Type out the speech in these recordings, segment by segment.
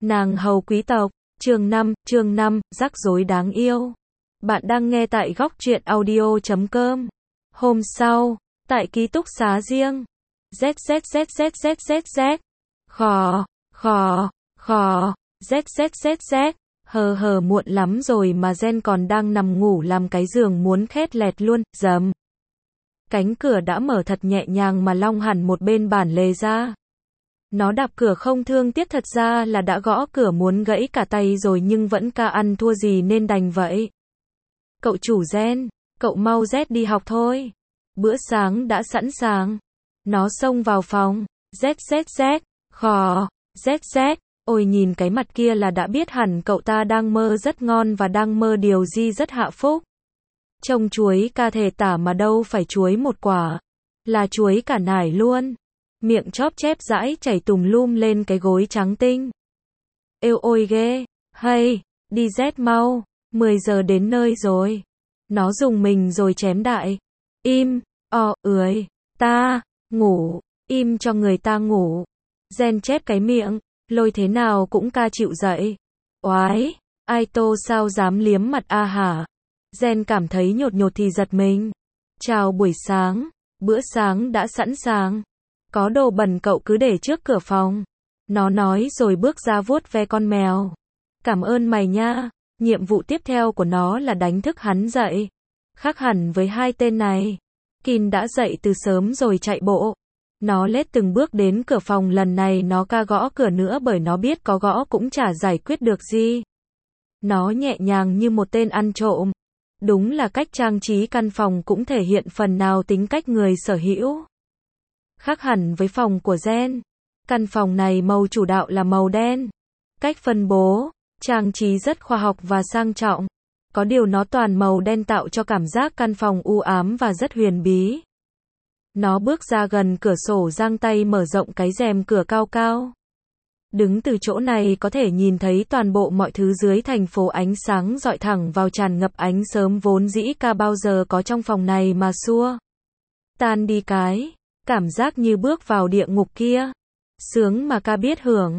Nàng hầu quý tộc, chương 5, rắc rối đáng yêu. Bạn đang nghe tại góc truyện audio.com. Hôm sau, tại ký túc xá riêng. ZZZZZZZ. Khò, ZZZZ. Hờ muộn lắm rồi mà Gen còn đang nằm ngủ làm cái giường muốn khét lẹt luôn, dầm. Cánh cửa đã mở thật nhẹ nhàng mà long hẳn một bên bản lề ra. Nó đạp cửa không thương tiếc, thật ra là đã gõ cửa muốn gãy cả tay rồi nhưng vẫn ca ăn thua gì nên đành vậy. Cậu chủ Gen, cậu mau Z đi học thôi. Bữa sáng đã sẵn sàng. Nó xông vào phòng. ZZZ, khò, ZZ. Ôi nhìn cái mặt kia là đã biết hẳn cậu ta đang mơ rất ngon và đang mơ điều gì rất hạ phúc. Trông chuối ca thể tả mà đâu phải chuối một quả. Là chuối cả nải luôn. Miệng chóp chép dãi chảy tùm lum lên cái gối trắng tinh. Êu ôi ghê, hay, đi Z mau, 10 giờ đến nơi rồi. Nó dùng mình rồi chém đại. Im, ta, ngủ, im cho người ta ngủ. Gen chép cái miệng, lôi thế nào cũng ca chịu dậy. Oái, ai tô sao dám liếm mặt a hả? Gen cảm thấy nhột nhột thì giật mình. Chào buổi sáng, bữa sáng đã sẵn sàng. Có đồ bẩn cậu cứ để trước cửa phòng. Nó nói rồi bước ra vuốt ve con mèo. Cảm ơn mày nha. Nhiệm vụ tiếp theo của nó là đánh thức hắn dậy. Khác hẳn với hai tên này. Kin đã dậy từ sớm rồi chạy bộ. Nó lết từng bước đến cửa phòng, lần này nó ca gõ cửa nữa bởi nó biết có gõ cũng chả giải quyết được gì. Nó nhẹ nhàng như một tên ăn trộm. Đúng là cách trang trí căn phòng cũng thể hiện phần nào tính cách người sở hữu. Khác hẳn với phòng của Gen. Căn phòng này màu chủ đạo là màu đen. Cách phân bố, trang trí rất khoa học và sang trọng. Có điều nó toàn màu đen tạo cho cảm giác căn phòng u ám và rất huyền bí. Nó bước ra gần cửa sổ, giang tay mở rộng cái rèm cửa cao cao. Đứng từ chỗ này có thể nhìn thấy toàn bộ mọi thứ dưới thành phố, ánh sáng rọi thẳng vào, tràn ngập ánh sớm vốn dĩ ca bao giờ có trong phòng này mà xua tan đi cái cảm giác như bước vào địa ngục kia. Sướng mà ca biết hưởng.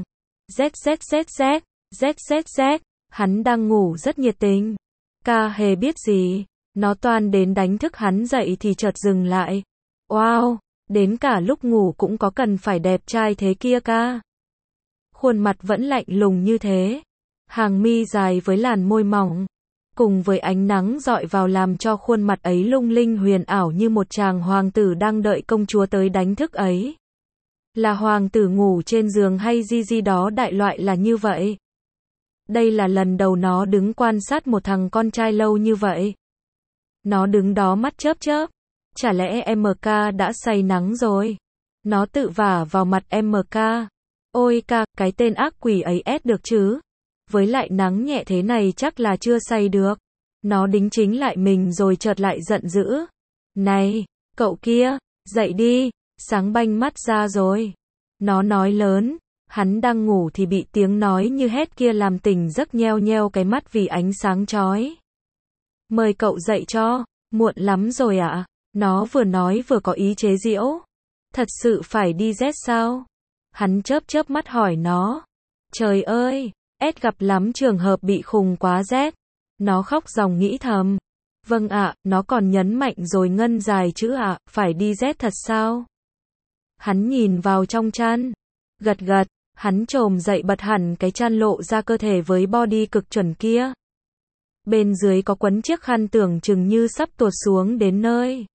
ZZZZ. Hắn đang ngủ rất nhiệt tình. Ca hề biết gì. Nó toan đến đánh thức hắn dậy thì chợt dừng lại. Wow, đến cả lúc ngủ cũng có cần phải đẹp trai thế kia ca. Khuôn mặt vẫn lạnh lùng như thế. Hàng mi dài với làn môi mỏng. Cùng với ánh nắng rọi vào làm cho khuôn mặt ấy lung linh huyền ảo như một chàng hoàng tử đang đợi công chúa tới đánh thức ấy. Là hoàng tử ngủ trên giường hay gì đó đại loại là như vậy. Đây là lần đầu nó đứng quan sát một thằng con trai lâu như vậy. Nó đứng đó mắt chớp chớp. Chả lẽ MK đã say nắng rồi? Nó tự vả vào mặt MK. Ôi ca, cái tên ác quỷ ấy ép được chứ? Với lại nắng nhẹ thế này chắc là chưa say được. Nó đính chính lại mình rồi chợt lại giận dữ. Này, cậu kia, dậy đi, sáng banh mắt ra rồi. Nó nói lớn, hắn đang ngủ thì bị tiếng nói như hét kia làm tỉnh giấc, nheo nheo cái mắt vì ánh sáng chói. Mời cậu dậy cho, muộn lắm rồi ạ. Nó vừa nói vừa có ý chế giễu. Thật sự phải đi Z sao? Hắn chớp chớp mắt hỏi nó. Trời ơi, S gặp lắm trường hợp bị khùng quá Z. Nó khóc ròng nghĩ thầm. Vâng ạ, nó còn nhấn mạnh rồi ngân dài chữ ạ, phải đi Z thật sao? Hắn nhìn vào trong chăn. Gật gật, hắn chồm dậy bật hẳn cái chăn lộ ra cơ thể với body cực chuẩn kia. Bên dưới có quấn chiếc khăn tưởng chừng như sắp tuột xuống đến nơi.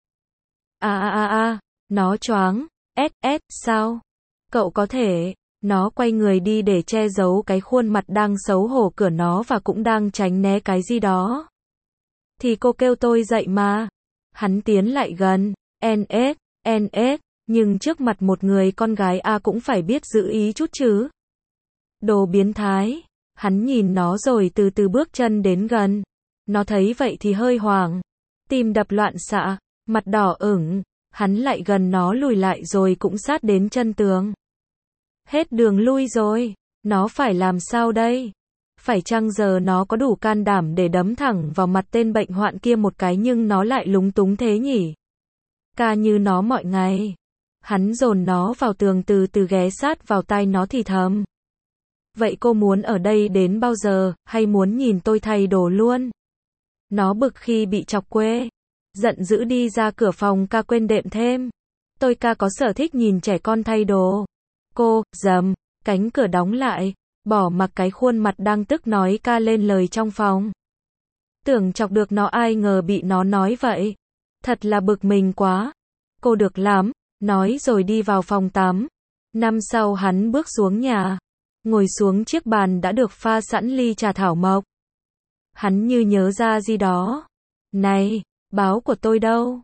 Nó choáng. Sao? Cậu có thể. Nó quay người đi để che giấu cái khuôn mặt đang xấu hổ cửa nó và cũng đang tránh né cái gì đó. Thì cô kêu tôi dậy mà. Hắn tiến lại gần. NS, nhưng trước mặt một người con gái cũng phải biết giữ ý chút chứ. Đồ biến thái. Hắn nhìn nó rồi từ từ bước chân đến gần. Nó thấy vậy thì hơi hoảng. Tim đập loạn xạ, mặt đỏ ửng. Hắn lại gần nó lùi lại rồi cũng sát đến chân tường. Hết đường lui rồi. Nó phải làm sao đây? Phải chăng giờ nó có đủ can đảm để đấm thẳng vào mặt tên bệnh hoạn kia một cái nhưng nó lại lúng túng thế nhỉ? Ca như nó mọi ngày. Hắn dồn nó vào tường, từ từ ghé sát vào tai nó thì thầm. Vậy cô muốn ở đây đến bao giờ, hay muốn nhìn tôi thay đồ luôn? Nó bực khi bị chọc quê. Giận dữ đi ra cửa phòng ca quên đệm thêm. Tôi ca có sở thích nhìn trẻ con thay đồ. Cô, dầm, cánh cửa đóng lại, bỏ mặc cái khuôn mặt đang tức nói ca lên lời trong phòng. Tưởng chọc được nó ai ngờ bị nó nói vậy. Thật là bực mình quá. Cô được lắm, nói rồi đi vào phòng tắm. Năm sau hắn bước xuống nhà. Ngồi xuống chiếc bàn đã được pha sẵn ly trà thảo mộc. Hắn như nhớ ra gì đó. Này, báo của tôi đâu?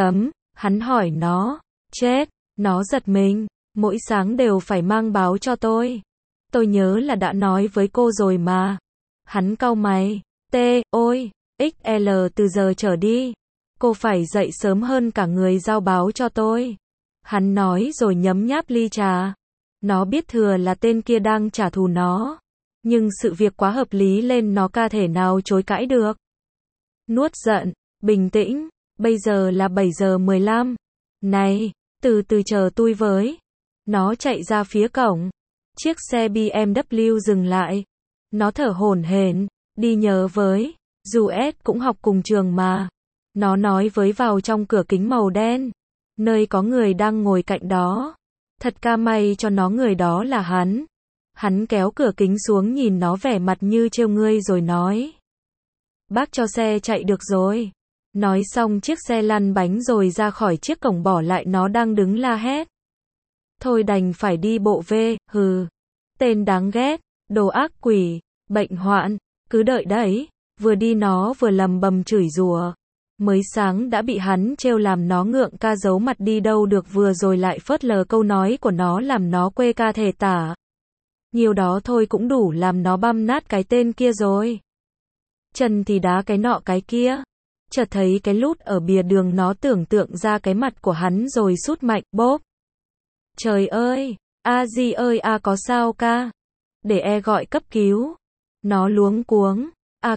Hắn hỏi nó. Chết, nó giật mình. Mỗi sáng đều phải mang báo cho tôi. Tôi nhớ là đã nói với cô rồi mà. Hắn cau mày. Ôi, XL từ giờ trở đi. Cô phải dậy sớm hơn cả người giao báo cho tôi. Hắn nói rồi nhấm nháp ly trà. Nó biết thừa là tên kia đang trả thù nó. Nhưng sự việc quá hợp lý lên nó ca thể nào chối cãi được. Nuốt giận, bình tĩnh, bây giờ là 7 giờ 15. Này, từ từ chờ tôi với. Nó chạy ra phía cổng. Chiếc xe BMW dừng lại. Nó thở hổn hển, đi nhờ với. Dù S cũng học cùng trường mà. Nó nói với vào trong cửa kính màu đen. Nơi có người đang ngồi cạnh đó. Thật ca may cho nó người đó là hắn. Hắn kéo cửa kính xuống nhìn nó vẻ mặt như trêu ngươi rồi nói. Bác cho xe chạy được rồi. Nói xong chiếc xe lăn bánh rồi ra khỏi chiếc cổng bỏ lại nó đang đứng la hét. Thôi đành phải đi bộ về, hừ. Tên đáng ghét, đồ ác quỷ, bệnh hoạn, cứ đợi đấy. Vừa đi nó vừa lầm bầm chửi rủa. Mới sáng đã bị hắn trêu làm nó ngượng ca giấu mặt đi đâu được vừa rồi lại phớt lờ câu nói của nó làm nó quê ca thể tả. Nhiều đó thôi cũng đủ làm nó băm nát cái tên kia rồi. Chân thì đá cái nọ cái kia. Chợt thấy cái lút ở bìa đường nó tưởng tượng ra cái mặt của hắn rồi sút mạnh, bốp. Trời ơi, a di ơi a có sao ca? Để gọi cấp cứu. Nó luống cuống.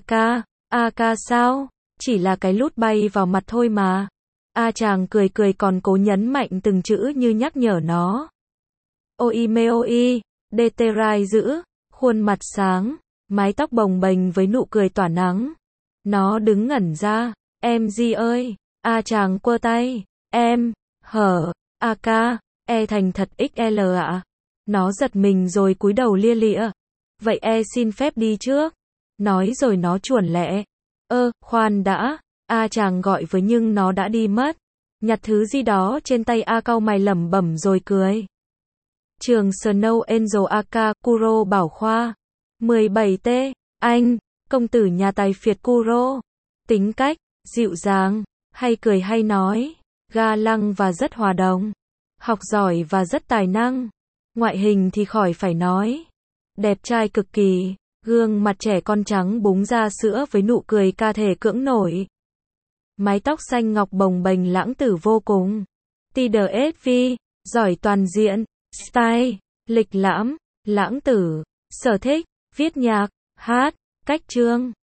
A ca sao? Chỉ là cái lút bay vào mặt thôi mà. Chàng cười cười còn cố nhấn mạnh từng chữ như nhắc nhở nó. Ôi mê ôi, Deterai dữ, khuôn mặt sáng, mái tóc bồng bềnh với nụ cười tỏa nắng. Nó đứng ngẩn ra, em gì ơi, chàng quơ tay, em, ca, thành thật XL ạ. Nó giật mình rồi cúi đầu lia lịa. Vậy xin phép đi trước. Nói rồi nó chuồn lẹ. Khoan đã, chàng gọi với nhưng nó đã đi mất. Nhặt thứ gì đó trên tay cau mày lẩm bẩm rồi cười. Trường Snow Angel Aka, Kuro Bảo Khoa. 17T, anh, công tử nhà tài phiệt Kuro. Tính cách, dịu dàng, hay cười hay nói, ga lăng và rất hòa đồng. Học giỏi và rất tài năng. Ngoại hình thì khỏi phải nói. Đẹp trai cực kỳ, gương mặt trẻ con trắng búng ra sữa với nụ cười ca thể cưỡng nổi. Mái tóc xanh ngọc bồng bềnh lãng tử vô cùng. TDSV, giỏi toàn diện, style, lịch lãm, lãng tử, sở thích, viết nhạc, hát, cách chương.